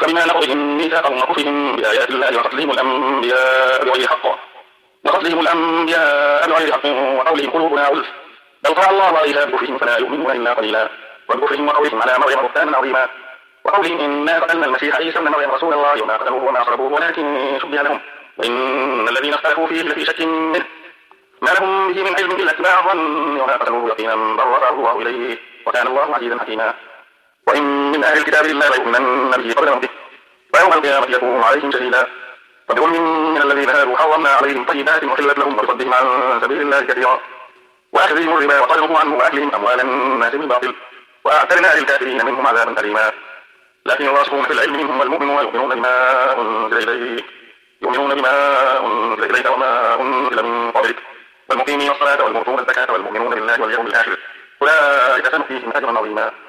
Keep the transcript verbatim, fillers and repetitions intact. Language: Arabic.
فبما نقضهم ميثاقهم وكفرهم بآيات الله وقتلهم الأنبياء بغير حق وقتلهم الأنبياء بغير حق وقولهم قلوبنا غلف بل طبع الله عليها بكفرهم فلا يؤمنون إلا قليلا وبكفرهم وقولهم على مريم بهتانا عظيما وقولهم إنا قتلنا المسيح عيسى ابن مريم رسول الله وما قتلوه وما صلبوه ولكن شبه لهم وإن الذين اختلفوا فيه لفي شك منه ما لهم به من علم إلا اتباع الظن وما قتلوه يقينا بل رفعه الله إليه وكان الله عزيزا حكيما وإن من أهل الكتاب إلا ليؤمنن به قبل موته ويوم القيامة يكون عليهم شهيدا فبظلم من الذين هادوا حرمنا عليهم طيبات وحلت لهم وبصدهم عن سبيل الله كثيرا وأخذهم الربا وقدرهم عنه وأكلهم أموال الناس بالباطل وأعتدنا للكافرين منهم عذابا أليما لكن الراسخون في العلم منهم والمؤمنون يؤمنون بما أنزل إليك يؤمنون بما أنزل إليك وما أنزل من قبلك والمقيمين الصلاة والمؤتون الزكاة والمؤمنون بالله واليوم الآخر أولئك سنؤتيهم أجرا عظيما